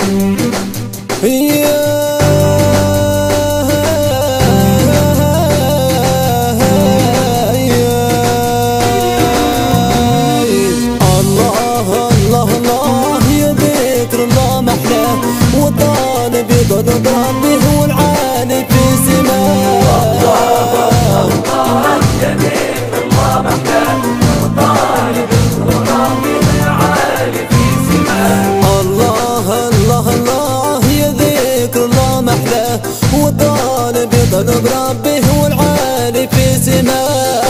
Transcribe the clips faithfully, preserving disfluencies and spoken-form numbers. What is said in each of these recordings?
قد ربي هو العالي في سماه. الله الله يا ذكر الله محلاه، والطالب هو ربي العالي في سماه. الله الله الله يا ذكر الله محلاه، والطالب قد ربي هو العالي في سماه.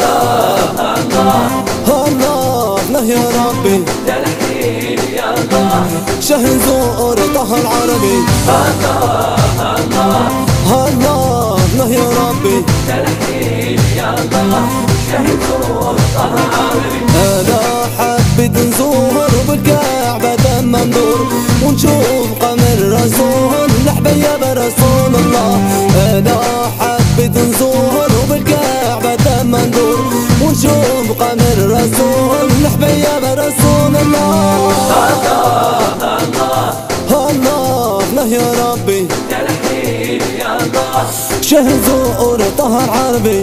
الله الله الله الله يا ربي تلحين يا الله، شهر زور طه العربي. الله الله الله الله يا ربي تلحين يا الله، شهر زور طه العربي. أنا حبيت نزور بالكعبة لما ندور ونشوف قمر رسول نحبيا برسول الله. أنا حبيت نزور بالكعبة لما ندور ونشوف قمر رسول نحبيا برسول الله. الله الله الله يا ربي تلحين يا الله، شهر زور طه العربي.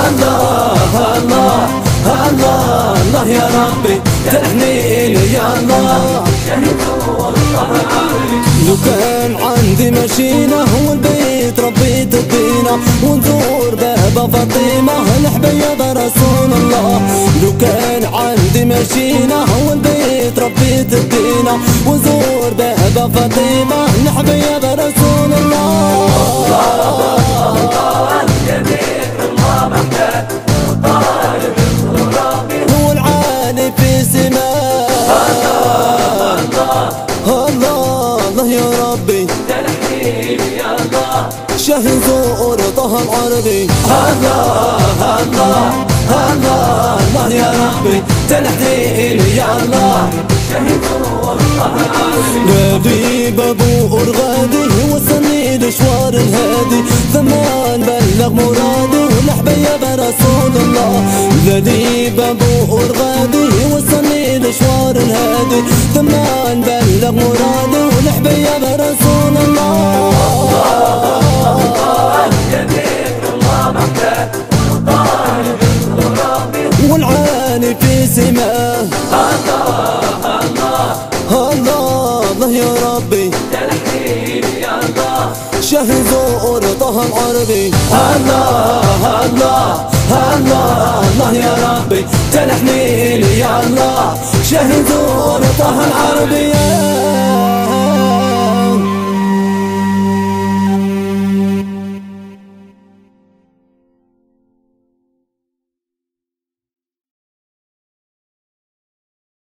الله الله الله الله يا ربي تلحين يا الله، شهر زور طه العربي. لو كان عندي مشينا هو البيت ربي تدينا ونزور بابا فاطمة نحبيا برسول الله. لو كان عندي مشينا هو البيت ربي تدينا ونزور بابا فاطمة نحبيا برسول الله. الله الله يا ذكر الله محلاه، والطالب هو العالي في سماه. الله الله الله الله يا ربي تلحين يا الله، شهر زور طه العربي. الله الله الله الله يا ربي تلحين يا الله، شهر زور طه العربي. نبي بابو أرغادي وصلني لشوار الهادي، زمان بلغ مرادي ونحبيا برسول الله. نبي بابو أرغادي وصلني لشوار الهادي، زمان بلغ مرادي ونحبيا برسول الله. الله الله يا ذكر الله محلاه، والطالب هو ربي والعالي في سماه. الله الله الله الله يا ربي تلحين يا الله، شهر زور طه العربي. الله الله الله الله يا ربي تلحين يا الله، شهر زور طه العربي.